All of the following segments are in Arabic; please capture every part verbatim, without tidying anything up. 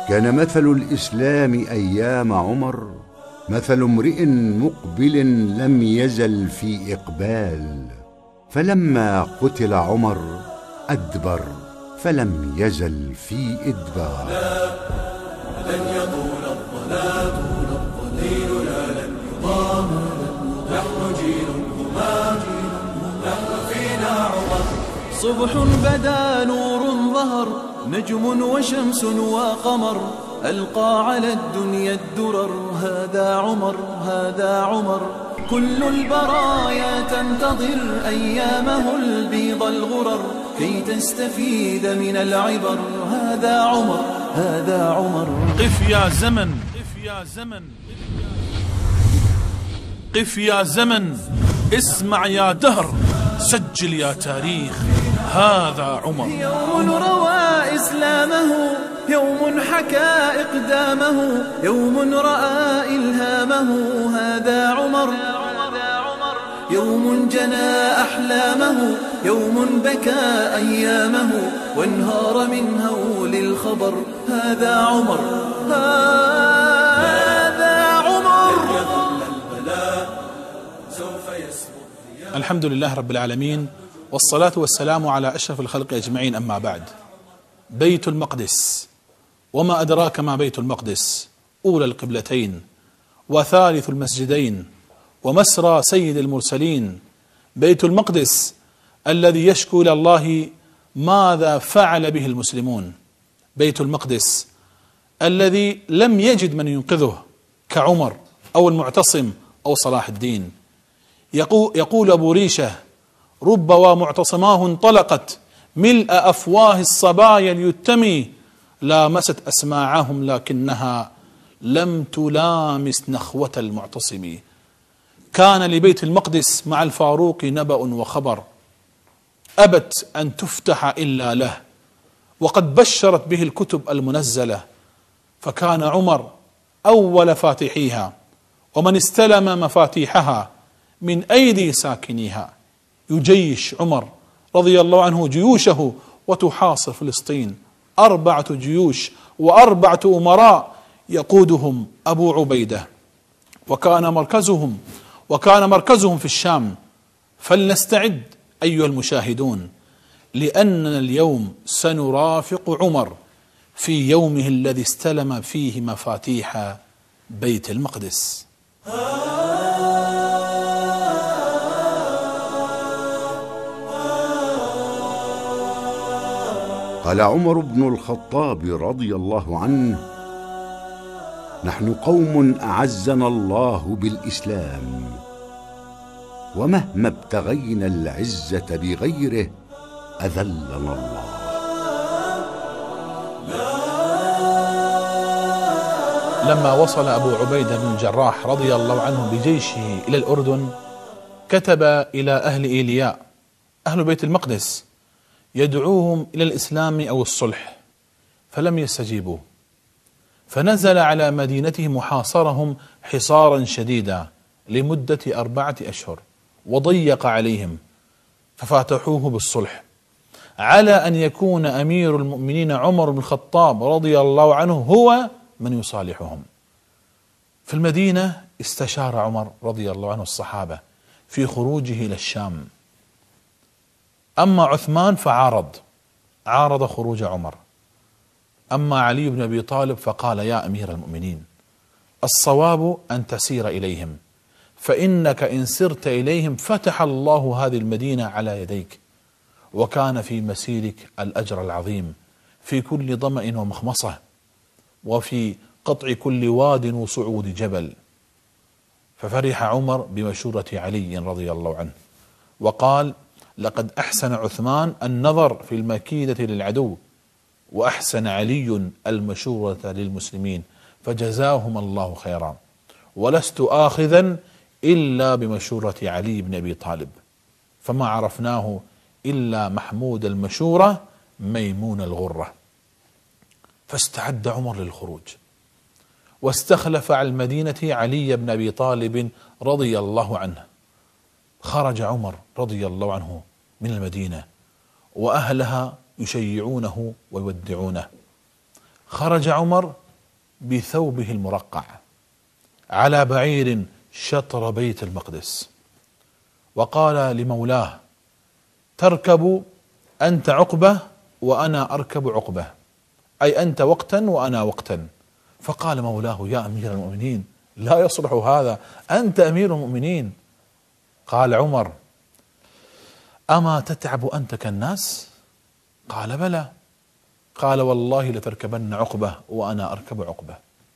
كان مثل الإسلام أيام عمر مثل امرئ مقبل لم يزل في إقبال، فلما قتل عمر أدبر فلم يزل في إدبار. لن يطول الظلام ديننا لن يضام، نحن جيل همام، نحن فينا عمر. صبح بدا نور ظهر، نجم وشمس وقمر، ألقى على الدنيا الدرر. هذا عمر هذا عمر، كل البرايا تنتظر أيامه البيض الغرر، كي تستفيد من العبر. هذا عمر هذا عمر. قف يا زمن قف يا زمن قف يا زمن، اسمع يا دهر، سجل يا تاريخ. هذا عمر. يوم روى إسلامه، يوم حكى إقدامه، يوم رأى إلهامه. هذا عمر. يوم جنى أحلامه، يوم بكى أيامه، وانهار من هول الخبر. هذا عمر هذا عمر. الحمد لله رب العالمين، والصلاة والسلام على أشرف الخلق أجمعين، أما بعد. بيت المقدس، وما أدراك ما بيت المقدس، أولى القبلتين وثالث المسجدين ومسرى سيد المرسلين. بيت المقدس الذي يشكو إلى الله ماذا فعل به المسلمون. بيت المقدس الذي لم يجد من ينقذه كعمر أو المعتصم أو صلاح الدين. يقول أبو ريشة: رب ومعتصماه انطلقت ملء أفواه الصبايا اليتمي، لامست أسماعهم لكنها لم تلامس نخوة المعتصم. كان لبيت المقدس مع الفاروق نبأ وخبر، أبت أن تفتح إلا له، وقد بشرت به الكتب المنزلة. فكان عمر أول فاتحيها، ومن استلم مفاتيحها من أيدي ساكنيها. يجيش عمر رضي الله عنه جيوشه وتحاصر فلسطين، أربعة جيوش وأربعة أمراء يقودهم أبو عبيدة، وكان مركزهم وكان مركزهم في الشام. فلنستعد أيها المشاهدون، لأننا اليوم سنرافق عمر في يومه الذي استلم فيه مفاتيح بيت المقدس. قال عمر بن الخطاب رضي الله عنه: نحن قوم أعزنا الله بالإسلام، ومهما ابتغينا العزة بغيره أذلنا الله. لما وصل أبو عبيدة بن الجراح رضي الله عنه بجيشه إلى الأردن، كتب إلى أهل إيلياء أهل بيت المقدس يدعوهم إلى الإسلام أو الصلح، فلم يستجيبوا، فنزل على مدينتهم وحاصرهم حصارا شديدا لمدة أربعة أشهر، وضيق عليهم، ففاتحوه بالصلح على أن يكون أمير المؤمنين عمر بن الخطاب رضي الله عنه هو من يصالحهم. في المدينة استشار عمر رضي الله عنه الصحابة في خروجه إلى الشام. أما عثمان فعارض عارض خروج عمر. أما علي بن أبي طالب فقال: يا أمير المؤمنين، الصواب أن تسير إليهم، فإنك إن سرت إليهم فتح الله هذه المدينة على يديك، وكان في مسيرك الأجر العظيم في كل ظمأ ومخمصة، وفي قطع كل واد وصعود جبل. ففرح عمر بمشورة علي رضي الله عنه، وقال: لقد أحسن عثمان النظر في المكيدة للعدو، وأحسن علي المشورة للمسلمين، فجزاهم الله خيرا، ولست آخذا إلا بمشورة علي بن أبي طالب، فما عرفناه إلا محمود المشورة ميمون الغرة. فاستعد عمر للخروج، واستخلف على المدينة علي بن أبي طالب رضي الله عنه. خرج عمر رضي الله عنه من المدينة وأهلها يشيعونه ويودعونه. خرج عمر بثوبه المرقع على بعير شطر بيت المقدس، وقال لمولاه: تركب أنت عقبة وأنا أركب عقبة، أي أنت وقتا وأنا وقتا. فقال مولاه: يا أمير المؤمنين، لا يصلح هذا، أنت أمير المؤمنين. قال عمر: أما تتعب أنت كالناس؟ قال: بلى. قال: والله لتركبن عقبة وأنا أركب عقبة.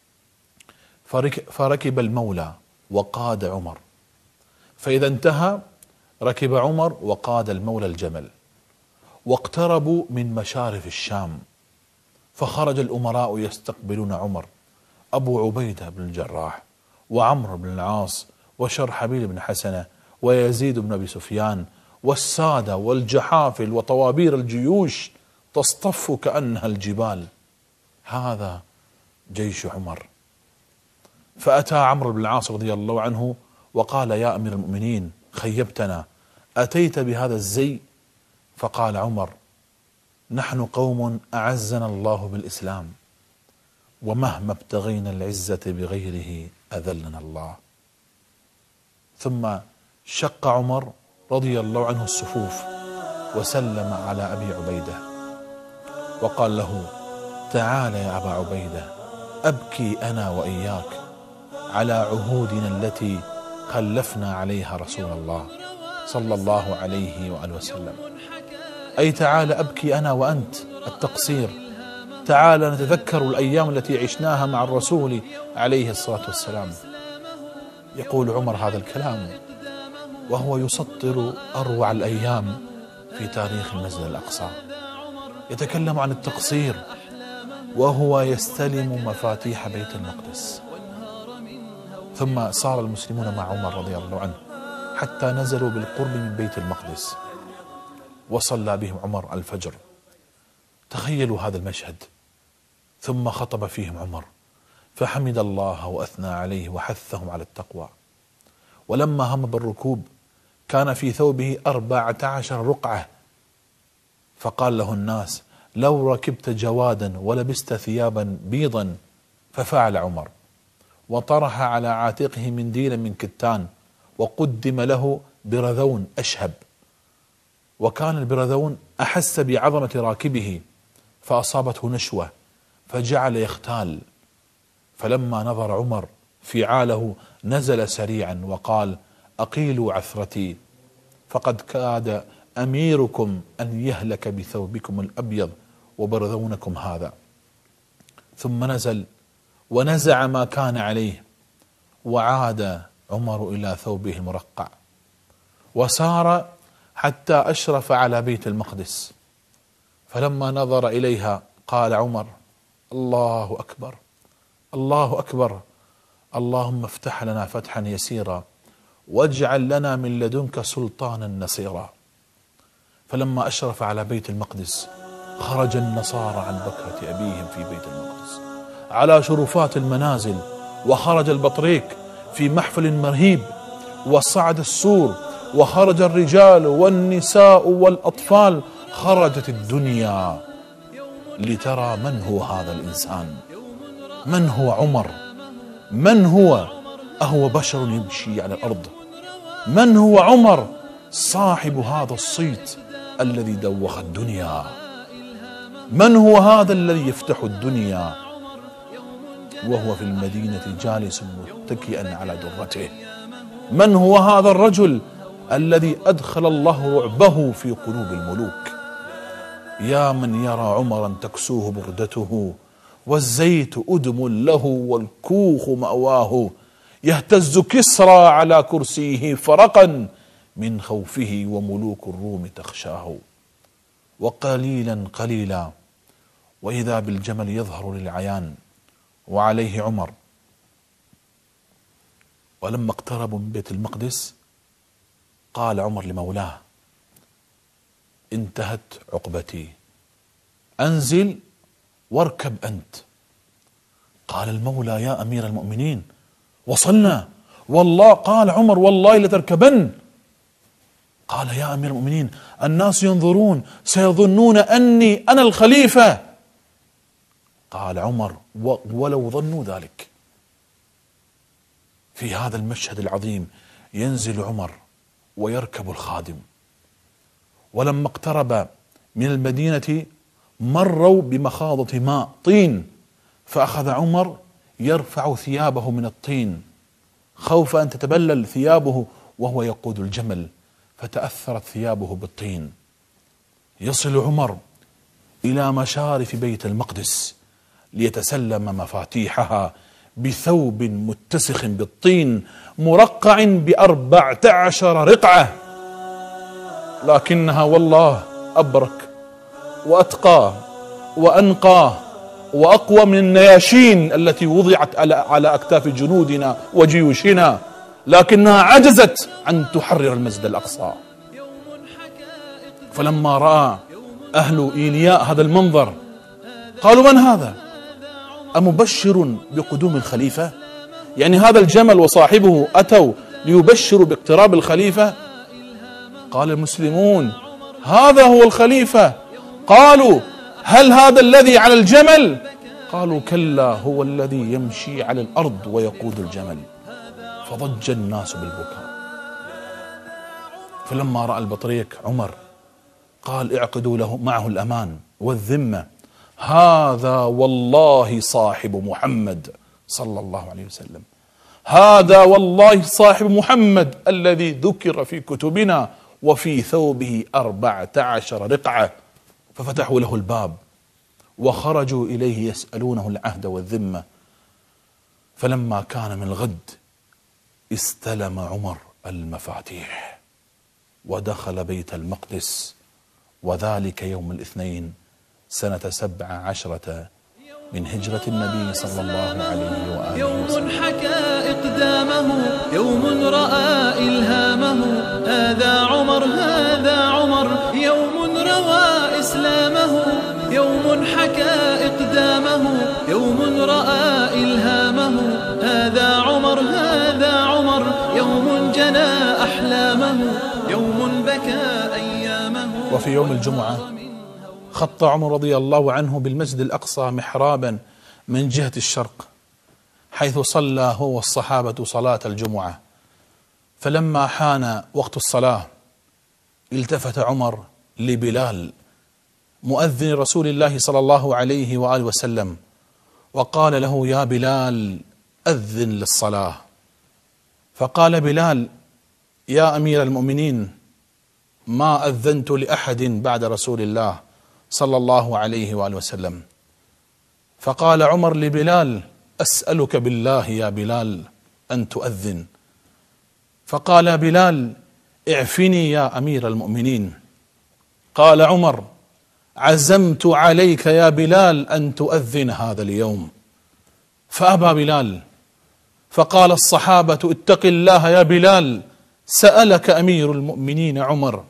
فركب المولى وقاد عمر، فإذا انتهى ركب عمر وقاد المولى الجمل، واقتربوا من مشارف الشام، فخرج الأمراء يستقبلون عمر: أبو عبيدة بن الجراح، وعمرو بن العاص، وشرحبيل بن حسنة، ويزيد بن أبي سفيان، والسادة والجحافل وطوابير الجيوش تصطف كأنها الجبال. هذا جيش عمر. فأتى عمرو بن العاص رضي الله عنه وقال: يا أمير المؤمنين، خيبتنا، أتيت بهذا الزي؟ فقال عمر: نحن قوم أعزنا الله بالإسلام، ومهما ابتغينا العزة بغيره أذلنا الله. ثم شق عمر رضي الله عنه الصفوف وسلم على أبي عبيدة وقال له: تعال يا أبا عبيدة، أبكي أنا وإياك على عهودنا التي خلفنا عليها رسول الله صلى الله عليه وآله وسلم. أي تعال أبكي أنا وأنت التقصير، تعال نتذكر الأيام التي عشناها مع الرسول عليه الصلاة والسلام. يقول عمر هذا الكلام وهو يسطر أروع الأيام في تاريخ المسجد الأقصى، يتكلم عن التقصير وهو يستلم مفاتيح بيت المقدس. ثم صار المسلمون مع عمر رضي الله عنه حتى نزلوا بالقرب من بيت المقدس، وصلى بهم عمر الفجر. تخيلوا هذا المشهد. ثم خطب فيهم عمر فحمد الله وأثنى عليه وحثهم على التقوى. ولما هم بالركوب كان في ثوبه أربعة عشر رقعة، فقال له الناس: لو ركبت جوادا ولبست ثيابا بيضا. ففعل عمر وطرح على عاتقه منديلا من كتان، وقدم له برذون أشهب، وكان البرذون أحس بعظمة راكبه فأصابته نشوة فجعل يختال. فلما نظر عمر فعاله نزل سريعا وقال: أقيلوا عثرتي، فقد كاد أميركم أن يهلك بثوبكم الأبيض وبرذونكم هذا. ثم نزل ونزع ما كان عليه، وعاد عمر إلى ثوبه المرقع، وسار حتى أشرف على بيت المقدس. فلما نظر إليها قال عمر: الله أكبر، الله أكبر، اللهم افتح لنا فتحا يسيرا، واجعل لنا من لدنك سلطانا نصيرا. فلما أشرف على بيت المقدس خرج النصارى عن بكرة أبيهم في بيت المقدس على شرفات المنازل، وخرج البطريق في محفل مرهيب، وصعد السور، وخرج الرجال والنساء والأطفال. خرجت الدنيا لترى من هو هذا الإنسان، من هو عمر، من هو أهو بشر يمشي على الأرض، من هو عمر صاحب هذا الصيت الذي دوخ الدنيا، من هو هذا الذي يفتح الدنيا وهو في المدينة جالس متكئا على درته، من هو هذا الرجل الذي أدخل الله رعبه في قلوب الملوك. يا من يرى عمرا تكسوه بردته، والزيت أدم له والكوخ مأواه، يهتز كسرى على كرسيه فرقا من خوفه، وملوك الروم تخشاه. وقليلا قليلا وإذا بالجمل يظهر للعيان وعليه عمر. ولما اقتربوا من بيت المقدس قال عمر لمولاه: انتهت عقبتي، أنزل واركب أنت. قال المولى: يا أمير المؤمنين، وصلنا والله. قال عمر: والله لتركبن. قال: يا أمير المؤمنين، الناس ينظرون، سيظنون أني أنا الخليفة. قال عمر: ولو ظنوا ذلك. في هذا المشهد العظيم ينزل عمر ويركب الخادم، ولما اقترب من المدينة مروا بمخاضة ماء طين، فأخذ عمر يرفع ثيابه من الطين خوف أن تتبلل ثيابه وهو يقود الجمل، فتأثرت ثيابه بالطين. يصل عمر إلى مشارف بيت المقدس ليتسلم مفاتيحها بثوب متسخ بالطين مرقع بأربعة عشر رقعة، لكنها والله أبرك وأتقى وأنقى وأقوى من النياشين التي وضعت على أكتاف جنودنا وجيوشنا، لكنها عجزت عن تحرر المسجد الأقصى. فلما رأى أهل إيلياء هذا المنظر قالوا: من هذا؟ أمبشر بقدوم الخليفة؟ يعني هذا الجمل وصاحبه أتوا ليبشروا باقتراب الخليفة؟ قال المسلمون: هذا هو الخليفة. قالوا: هل هذا الذي على الجمل؟ قالوا: كلا، هو الذي يمشي على الأرض ويقود الجمل. فضج الناس بالبكاء. فلما رأى البطريق عمر قال: اعقدوا له معه الأمان والذمة، هذا والله صاحب محمد صلى الله عليه وسلم، هذا والله صاحب محمد الذي ذكر في كتبنا وفي ثوبه أربعة عشر رقعة. ففتحوا له الباب وخرجوا إليه يسألونه العهد والذمة. فلما كان من الغد استلم عمر المفاتيح ودخل بيت المقدس، وذلك يوم الاثنين سنة سبع عشرة من هجرة النبي صلى الله عليه وآله وسلم. يوم حكى إقدامه، يوم رأى إلهامه، هذا عمر هذا عمر، يوم روى إسلامه، يوم حكى إقدامه، يوم رأى إلهامه، هذا عمر هذا عمر، يوم جنى أحلامه، يوم بكى أيامه. وفي يوم الجمعة خط عمر رضي الله عنه بالمسجد الأقصى محرابا من جهة الشرق، حيث صلى هو والصحابة صلاة الجمعة. فلما حان وقت الصلاة التفت عمر لبلال مؤذن رسول الله صلى الله عليه وآله وسلم وقال له: يا بلال، أذن للصلاة. فقال بلال: يا أمير المؤمنين، ما أذنت لأحد بعد رسول الله صلى الله عليه وآله وسلم. فقال عمر لبلال: أسألك بالله يا بلال أن تؤذن. فقال بلال: اعفني يا أمير المؤمنين. قال عمر: عزمت عليك يا بلال أن تؤذن هذا اليوم. فأبى بلال. فقال الصحابة: اتق الله يا بلال، سألك أمير المؤمنين عمر.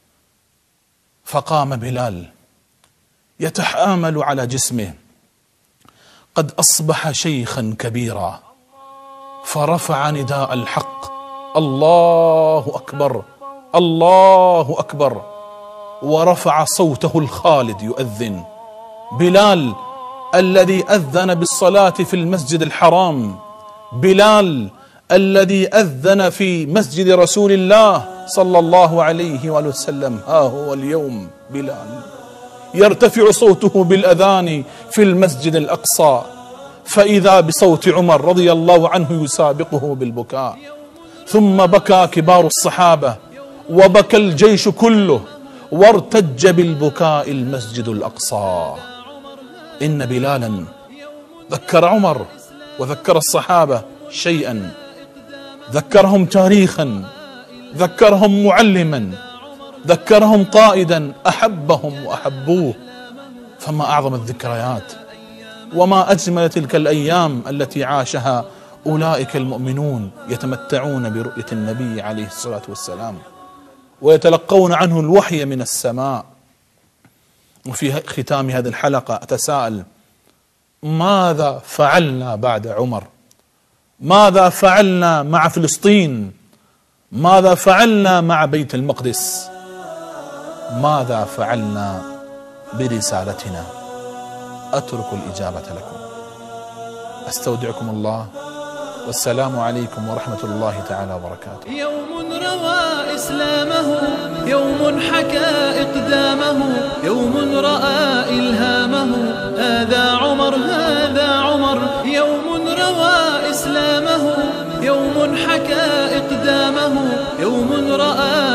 فقام بلال يتحامل على جسمه، قد أصبح شيخا كبيرا، فرفع نداء الحق: الله أكبر الله أكبر، ورفع صوته الخالد يؤذن. بلال الذي أذن بالصلاة في المسجد الحرام، بلال الذي أذن في مسجد رسول الله صلى الله عليه وآله وسلم، ها هو اليوم بلال يرتفع صوته بالأذان في المسجد الأقصى، فإذا بصوت عمر رضي الله عنه يسابقه بالبكاء. ثم بكى كبار الصحابة وبكى الجيش كله، وارتج بالبكاء المسجد الأقصى. إن بلالا ذكر عمر وذكر الصحابة شيئا، ذكرهم تاريخا، ذكرهم معلما، ذكرهم قائدا أحبهم وأحبوه. فما أعظم الذكريات وما أجمل تلك الأيام التي عاشها أولئك المؤمنون يتمتعون برؤية النبي عليه الصلاة والسلام ويتلقون عنه الوحي من السماء. وفي ختام هذه الحلقة أتساءل: ماذا فعلنا بعد عمر؟ ماذا فعلنا مع فلسطين؟ ماذا فعلنا مع بيت المقدس؟ ماذا فعلنا برسالتنا؟ أترك الإجابة لكم. أستودعكم الله، والسلام عليكم ورحمة الله تعالى وبركاته. يوم روى إسلامه، يوم حكى إقدامه، يوم رأى إلهامه، هذا عمر هذا عمر. يوم روى إسلامه، يوم حكى إقدامه، يوم رأى